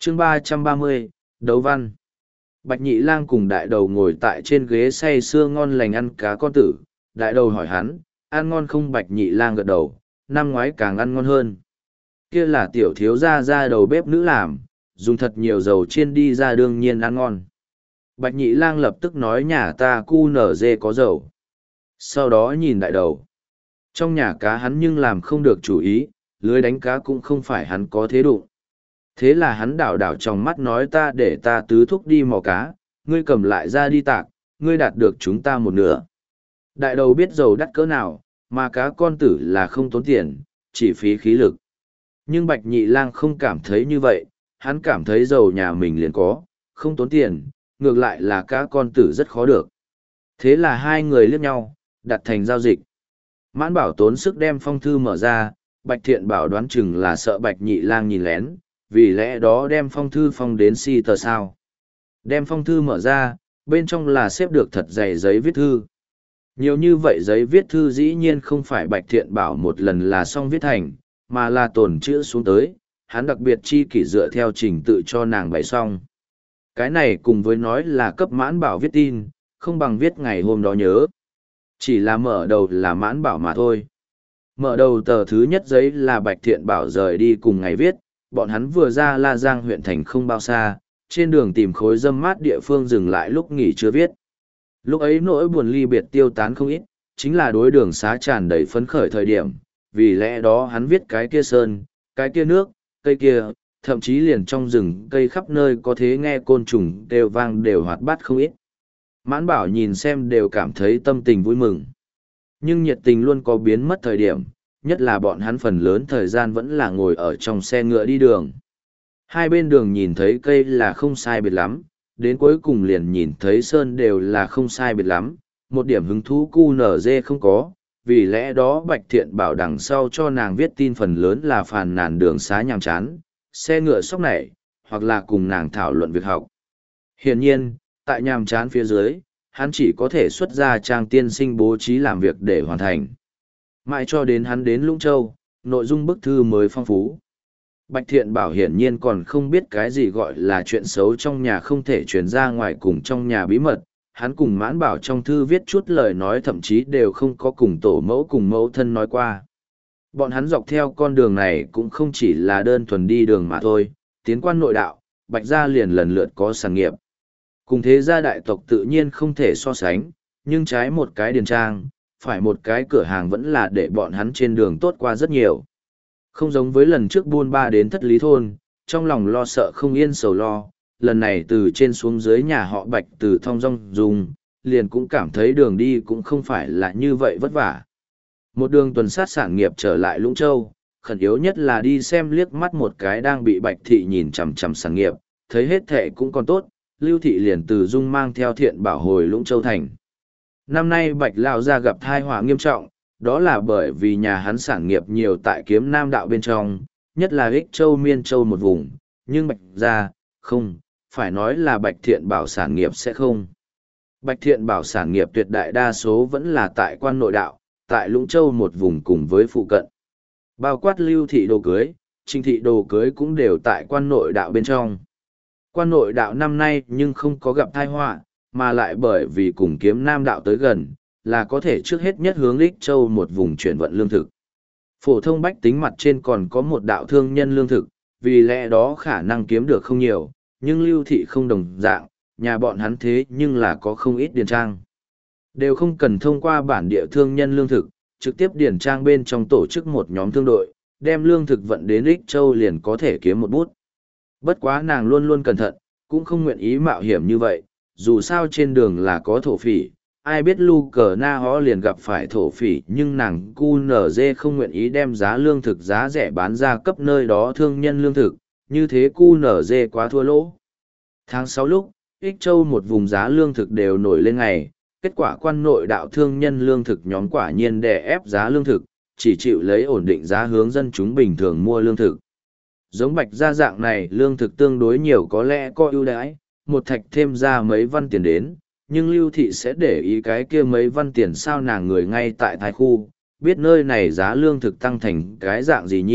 Chương 330, Đấu Văn. Bạch Nhị Lang cùng đại đầu ngồi tại trên ghế say sưa ngon lành ăn cá con tử. Đại đầu hỏi hắn, ăn ngon không? Bạch Nhị Lang gật đầu, năm ngoái càng ăn ngon hơn. Kia là tiểu thiếu gia ra đầu bếp nữ làm, dùng thật nhiều dầu chiên đi ra đương nhiên ăn ngon. Bạch Nhị Lang lập tức nói nhà ta cu nở dê có dầu. Sau đó nhìn đại đầu. Trong nhà cá hắn nhưng làm không được chủ ý, lưới đánh cá cũng không phải hắn có thế đụng. Thế là hắn đảo đảo trong mắt nói ta để ta tứ thúc đi mò cá, ngươi cầm lại ra đi tạc, ngươi đạt được chúng ta một nửa. Đại đầu biết dầu đắt cỡ nào, mà cá con tử là không tốn tiền, chỉ phí khí lực. Nhưng Bạch Nhị Lang không cảm thấy như vậy, hắn cảm thấy dầu nhà mình liền có, không tốn tiền, ngược lại là cá con tử rất khó được. Thế là hai người liếc nhau, đặt thành giao dịch. Mãn Bảo tốn sức đem phong thư mở ra, Bạch Thiện Bảo đoán chừng là sợ Bạch Nhị Lang nhìn lén, vì lẽ đó đem phong thư phong đến si tờ sao. Đem phong thư mở ra, bên trong là xếp được thật dày giấy viết thư. Nhiều như vậy giấy viết thư dĩ nhiên không phải Bạch Thiện Bảo một lần là xong viết thành, mà là tồn chữ xuống tới, hắn đặc biệt chi kỷ dựa theo trình tự cho nàng bày xong. Cái này cùng với nói là cấp Mãn Bảo viết tin, không bằng viết ngày hôm đó nhớ. Chỉ là mở đầu là Mãn Bảo mà thôi. Mở đầu tờ thứ nhất giấy là Bạch Thiện Bảo rời đi cùng ngày viết, bọn hắn vừa ra La Giang huyện thành không bao xa, trên đường tìm khối râm mát địa phương dừng lại lúc nghỉ chưa viết. Lúc ấy nỗi buồn ly biệt tiêu tán không ít, chính là đối đường xá tràn đầy phấn khởi thời điểm, vì lẽ đó hắn viết cái kia sơn, cái kia nước, cây kia, thậm chí liền trong rừng cây khắp nơi có thế nghe côn trùng đều vang đều hoạt bát không ít. Mãn Bảo nhìn xem đều cảm thấy tâm tình vui mừng. Nhưng nhiệt tình luôn có biến mất thời điểm, nhất là bọn hắn phần lớn thời gian vẫn là ngồi ở trong xe ngựa đi đường. Hai bên đường nhìn thấy cây là không sai biệt lắm, đến cuối cùng liền nhìn thấy sơn đều là không sai biệt lắm, một điểm hứng thú cu nở dê không có, vì lẽ đó Bạch Thiện Bảo đằng sau cho nàng viết tin phần lớn là phàn nàn đường xá nhàm chán, xe ngựa sóc nảy, hoặc là cùng nàng thảo luận việc học. Hiển nhiên, tại nhàm chán phía dưới, hắn chỉ có thể xuất ra trang tiên sinh bố trí làm việc để hoàn thành. Mãi cho đến hắn đến Lũng Châu, nội dung bức thư mới phong phú. Bạch Thiện Bảo hiển nhiên còn không biết cái gì gọi là chuyện xấu trong nhà không thể truyền ra ngoài cùng trong nhà bí mật. Hắn cùng Mãn Bảo trong thư viết chút lời nói thậm chí đều không có cùng tổ mẫu cùng mẫu thân nói qua. Bọn hắn dọc theo con đường này cũng không chỉ là đơn thuần đi đường mà thôi, tiến quan nội đạo, Bạch gia liền lần lượt có sản nghiệp. Cùng thế gia đại tộc tự nhiên không thể so sánh, nhưng trái một cái điền trang, phải một cái cửa hàng vẫn là để bọn hắn trên đường tốt qua rất nhiều. Không giống với lần trước buôn ba đến Thất Lý Thôn, trong lòng lo sợ không yên sầu lo, lần này từ trên xuống dưới nhà họ Bạch từ thong dong dùng, liền cũng cảm thấy đường đi cũng không phải là như vậy vất vả. Một đường tuần sát sản nghiệp trở lại Lũng Châu, khẩn yếu nhất là đi xem liếc mắt một cái đang bị Bạch Thị nhìn chằm chằm sản nghiệp, thấy hết thệ cũng còn tốt, Lưu Thị liền từ Dung mang theo Thiện Bảo hồi Lũng Châu thành. Năm nay Bạch Lão gia gặp tai họa nghiêm trọng, đó là bởi vì nhà hắn sản nghiệp nhiều tại Kiếm Nam đạo bên trong, nhất là Ích Châu Miên Châu một vùng, nhưng Bạch gia, không, phải nói là Bạch Thiện Bảo sản nghiệp sẽ không. Bạch Thiện Bảo sản nghiệp tuyệt đại đa số vẫn là tại quan nội đạo, tại Lũng Châu một vùng cùng với phụ cận. Bao quát Lưu Thị đồ cưới, Trình Thị đồ cưới cũng đều tại quan nội đạo bên trong. Quan nội đạo năm nay nhưng không có gặp tai họa, mà lại bởi vì cùng Kiếm Nam đạo tới gần, là có thể trước hết nhất hướng Ích Châu một vùng chuyển vận lương thực. Phổ thông bách tính mặt trên còn có một đạo thương nhân lương thực, vì lẽ đó khả năng kiếm được không nhiều, nhưng Lưu Thị không đồng dạng, nhà bọn hắn thế nhưng là có không ít điền trang. Đều không cần thông qua bản địa thương nhân lương thực, trực tiếp điền trang bên trong tổ chức một nhóm thương đội, đem lương thực vận đến Ích Châu liền có thể kiếm một bút. Bất quá nàng luôn luôn cẩn thận, cũng không nguyện ý mạo hiểm như vậy, dù sao trên đường là có thổ phỉ, ai biết lu cờ na hó liền gặp phải thổ phỉ, nhưng nàng cu nở dê không nguyện ý đem giá lương thực giá rẻ bán ra cấp nơi đó thương nhân lương thực, như thế cu nở dê quá thua lỗ. Tháng 6 lúc, Ích Châu một vùng giá lương thực đều nổi lên ngày, kết quả quan nội đạo thương nhân lương thực nhóm quả nhiên đè ép giá lương thực, chỉ chịu lấy ổn định giá hướng dân chúng bình thường mua lương thực. Giống Bạch gia dạng này lương thực tương đối nhiều có lẽ có ưu đãi, một thạch thêm ra mấy văn tiền đến, nhưng Lưu Thị sẽ để ý cái kia mấy văn tiền sao nàng người ngay tại thái khu, biết nơi này giá lương thực tăng thành cái dạng gì nhi,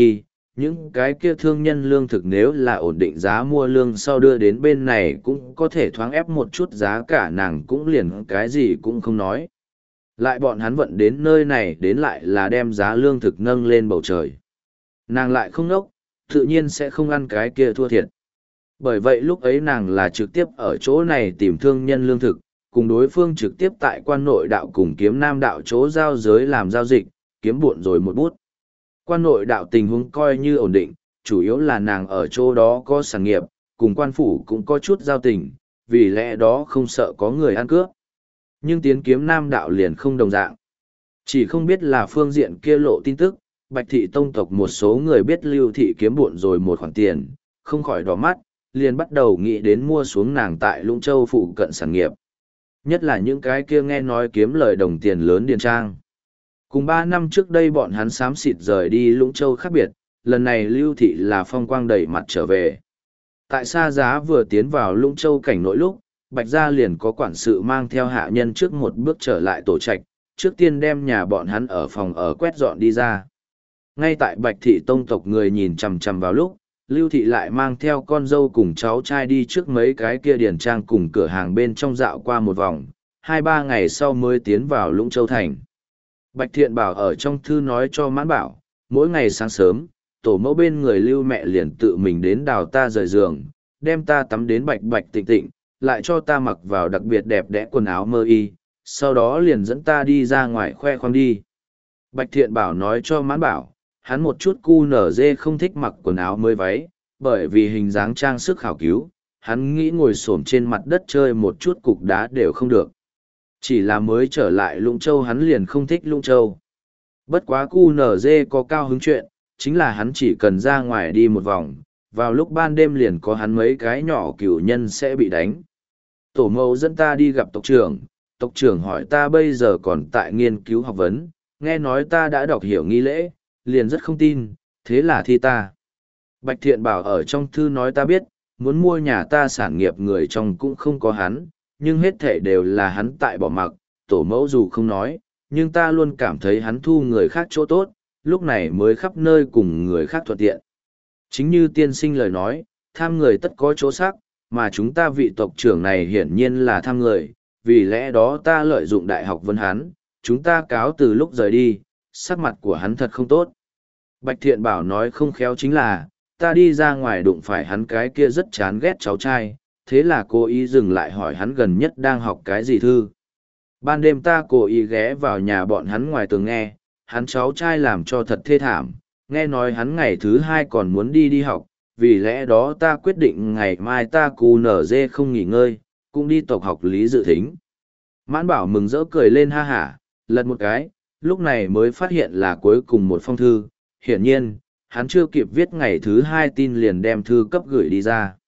những cái kia thương nhân lương thực nếu là ổn định giá mua lương sau đưa đến bên này cũng có thể thoáng ép một chút giá cả, nàng cũng liền cái gì cũng không nói. Lại bọn hắn vận đến nơi này đến lại là đem giá lương thực nâng lên bầu trời. Nàng lại không nốc, tự nhiên sẽ không ăn cái kia thua thiệt. Bởi vậy lúc ấy nàng là trực tiếp ở chỗ này tìm thương nhân lương thực, cùng đối phương trực tiếp tại quan nội đạo cùng kiếm nam đạo chỗ giao giới làm giao dịch, kiếm buộn rồi một bút. Quan nội đạo tình huống coi như ổn định, chủ yếu là nàng ở chỗ đó có sản nghiệp, cùng quan phủ cũng có chút giao tình, vì lẽ đó không sợ có người ăn cướp. Nhưng tiến kiếm nam đạo liền không đồng dạng. Chỉ không biết là phương diện kia lộ tin tức, Bạch thị tông tộc một số người biết Lưu thị kiếm buộn rồi một khoản tiền, không khỏi đỏ mắt, liền bắt đầu nghĩ đến mua xuống nàng tại Lũng Châu phụ cận sản nghiệp. Nhất là những cái kia nghe nói kiếm lời đồng tiền lớn điền trang. Cùng 3 năm trước đây bọn hắn xám xịt rời đi Lũng Châu khác biệt, lần này Lưu thị là phong quang đầy mặt trở về. Tại Sa Giá vừa tiến vào Lũng Châu cảnh nội lúc, Bạch gia liền có quản sự mang theo hạ nhân trước một bước trở lại tổ trạch, trước tiên đem nhà bọn hắn ở phòng ở quét dọn đi ra. Ngay tại Bạch thị tông tộc người nhìn chằm chằm vào lúc, Lưu thị lại mang theo con dâu cùng cháu trai đi trước mấy cái kia điển trang cùng cửa hàng bên trong dạo qua một vòng, 2-3 ngày sau mới tiến vào Lũng Châu thành. Bạch Thiện Bảo ở trong thư nói cho Mãn Bảo, mỗi ngày sáng sớm, tổ mẫu bên người Lưu mẹ liền tự mình đến đào ta rời giường, đem ta tắm đến bạch bạch tịnh tịnh, lại cho ta mặc vào đặc biệt đẹp đẽ quần áo mơ y, sau đó liền dẫn ta đi ra ngoài khoe khoang đi. Bạch Thiện Bảo nói cho Mãn Bảo, hắn một chút cu nở dê không thích mặc quần áo mới váy, bởi vì hình dáng trang sức khảo cứu, hắn nghĩ ngồi xổm trên mặt đất chơi một chút cục đá đều không được. Chỉ là mới trở lại Lũng Châu hắn liền không thích Lũng Châu. Bất quá cu nở dê có cao hứng chuyện, chính là hắn chỉ cần ra ngoài đi một vòng, vào lúc ban đêm liền có hắn mấy cái nhỏ cửu nhân sẽ bị đánh. Tổ mẫu dẫn ta đi gặp tộc trưởng hỏi ta bây giờ còn tại nghiên cứu học vấn, nghe nói ta đã đọc hiểu nghi lễ, liền rất không tin, thế là thi ta. Bạch Thiện Bảo ở trong thư nói ta biết, muốn mua nhà ta sản nghiệp người trong cũng không có hắn, nhưng hết thể đều là hắn tại bỏ mặc, tổ mẫu dù không nói, nhưng ta luôn cảm thấy hắn thu người khác chỗ tốt, lúc này mới khắp nơi cùng người khác thuận tiện. Chính như tiên sinh lời nói, tham người tất có chỗ sắc, mà chúng ta vị tộc trưởng này hiển nhiên là tham người, vì lẽ đó ta lợi dụng đại học vấn hắn, chúng ta cáo từ lúc rời đi, sắc mặt của hắn thật không tốt. Bạch Thiện Bảo nói không khéo chính là, ta đi ra ngoài đụng phải hắn cái kia rất chán ghét cháu trai, thế là cố ý dừng lại hỏi hắn gần nhất đang học cái gì thư. Ban đêm ta cố ý ghé vào nhà bọn hắn ngoài tường nghe, hắn cháu trai làm cho thật thê thảm, nghe nói hắn ngày thứ 2 còn muốn đi học, vì lẽ đó ta quyết định ngày mai ta cù nở dê không nghỉ ngơi, cũng đi tộc học Lý Dự Thính. Mãn Bảo mừng rỡ cười lên ha hả, lật một cái, lúc này mới phát hiện là cuối cùng một phong thư, hiển nhiên, hắn chưa kịp viết ngày thứ 2 tin liền đem thư cấp gửi đi ra.